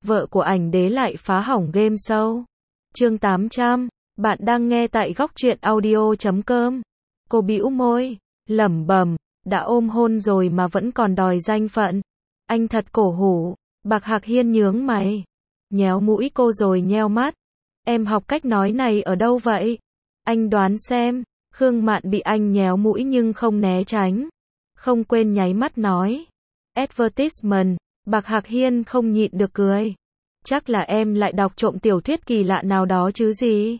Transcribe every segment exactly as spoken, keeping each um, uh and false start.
vợ của ảnh đế lại phá hỏng game show. Chương tám trăm, bạn đang nghe tại góc truyện audio chấm com. Cô bĩu môi, lẩm bẩm, đã ôm hôn rồi mà vẫn còn đòi danh phận. Anh thật cổ hủ. Bạc Hạc Hiên nhướng mày, nhéo mũi cô rồi nheo mắt. Em học cách nói này ở đâu vậy? Anh đoán xem. Khương Mạn bị anh nhéo mũi nhưng không né tránh. Không quên nháy mắt nói. Advertisement. Bạc Hạc Hiên không nhịn được cười. Chắc là em lại đọc trộm tiểu thuyết kỳ lạ nào đó chứ gì?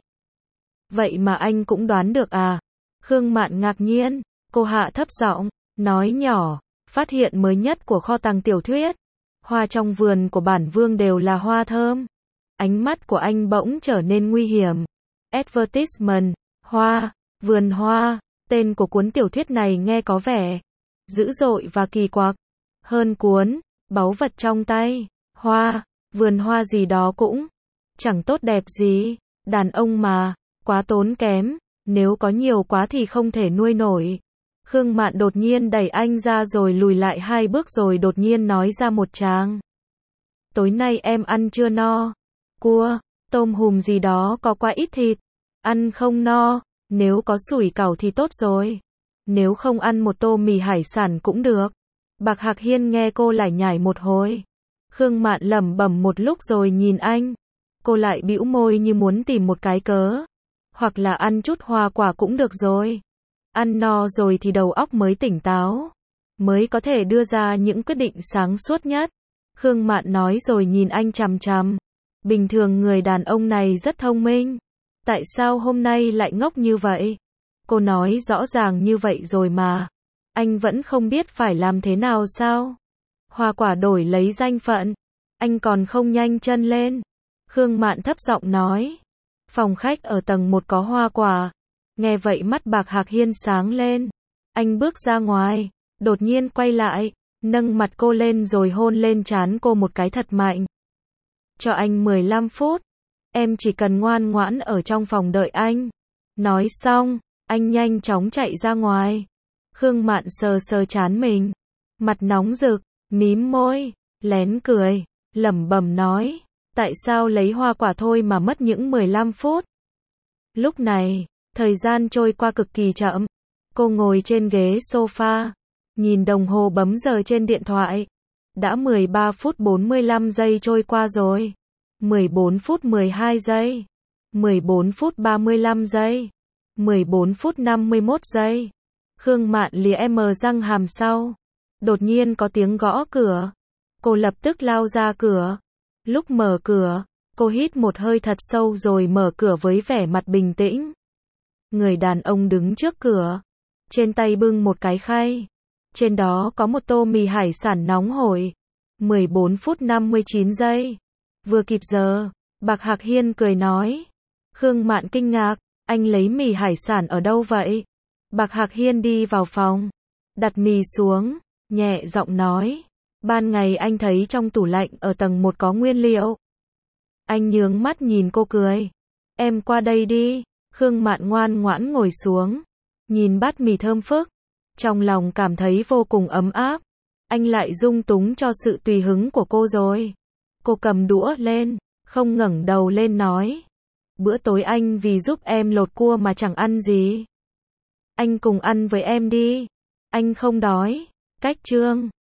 Vậy mà anh cũng đoán được à? Khương Mạn ngạc nhiên. Cô hạ thấp giọng, nói nhỏ. Phát hiện mới nhất của kho tàng tiểu thuyết. Hoa trong vườn của bản vương đều là hoa thơm. Ánh mắt của anh bỗng trở nên nguy hiểm. Advertisement, hoa, vườn hoa, tên của cuốn tiểu thuyết này nghe có vẻ dữ dội và kỳ quặc. Hơn cuốn, báu vật trong tay, hoa, vườn hoa gì đó cũng chẳng tốt đẹp gì. Đàn ông mà, quá tốn kém, nếu có nhiều quá thì không thể nuôi nổi. Khương Mạn đột nhiên đẩy anh ra rồi lùi lại hai bước rồi đột nhiên nói ra một tràng. Tối nay em ăn chưa no? Cua, tôm hùm gì đó có quá ít thịt. Ăn không no, nếu có sủi cảo thì tốt rồi. Nếu không ăn một tô mì hải sản cũng được. Bạc Hạc Hiên nghe cô lải nhải một hồi. Khương Mạn lẩm bẩm một lúc rồi nhìn anh. Cô lại bĩu môi như muốn tìm một cái cớ. Hoặc là ăn chút hoa quả cũng được rồi. Ăn no rồi thì đầu óc mới tỉnh táo. Mới có thể đưa ra những quyết định sáng suốt nhất. Khương Mạn nói rồi nhìn anh chằm chằm. Bình thường người đàn ông này rất thông minh. Tại sao hôm nay lại ngốc như vậy? Cô nói rõ ràng như vậy rồi mà. Anh vẫn không biết phải làm thế nào sao? Hoa quả đổi lấy danh phận. Anh còn không nhanh chân lên. Khương Mạn thấp giọng nói. Phòng khách ở tầng một có hoa quả. Nghe vậy mắt Bạc Hạc Hiên sáng lên. Anh bước ra ngoài, đột nhiên quay lại, nâng mặt cô lên rồi hôn lên trán cô một cái thật mạnh. Cho anh mười lăm phút, em chỉ cần ngoan ngoãn ở trong phòng đợi anh. Nói xong, anh nhanh chóng chạy ra ngoài. Khương Mạn sờ sờ trán mình, mặt nóng rực, mím môi, lén cười, lẩm bẩm nói, tại sao lấy hoa quả thôi mà mất những mười lăm phút. Lúc này, thời gian trôi qua cực kỳ chậm. Cô ngồi trên ghế sofa, nhìn đồng hồ bấm giờ trên điện thoại. Đã mười ba phút bốn mươi lăm giây trôi qua rồi. mười bốn phút mười hai giây. mười bốn phút ba mươi lăm giây. mười bốn phút năm mươi mốt giây. Khương Mạn lìa em răng hàm sau. Đột nhiên có tiếng gõ cửa. Cô lập tức lao ra cửa. Lúc mở cửa, cô hít một hơi thật sâu rồi mở cửa với vẻ mặt bình tĩnh. Người đàn ông đứng trước cửa, trên tay bưng một cái khay, trên đó có một tô mì hải sản nóng hổi. mười bốn phút năm mươi chín giây, vừa kịp giờ. Bạc Hạc Hiên cười nói. Khương Mạn kinh ngạc, anh lấy mì hải sản ở đâu vậy? Bạc Hạc Hiên đi vào phòng, đặt mì xuống, nhẹ giọng nói, ban ngày anh thấy trong tủ lạnh ở tầng một có nguyên liệu. Anh nhướng mắt nhìn cô cười, em qua đây đi. Khương Mạn ngoan ngoãn ngồi xuống, nhìn bát mì thơm phức, trong lòng cảm thấy vô cùng ấm áp. Anh lại dung túng cho sự tùy hứng của cô rồi. Cô cầm đũa lên, không ngẩng đầu lên nói. Bữa tối anh vì giúp em lột cua mà chẳng ăn gì. Anh cùng ăn với em đi. Anh không đói. Cách chương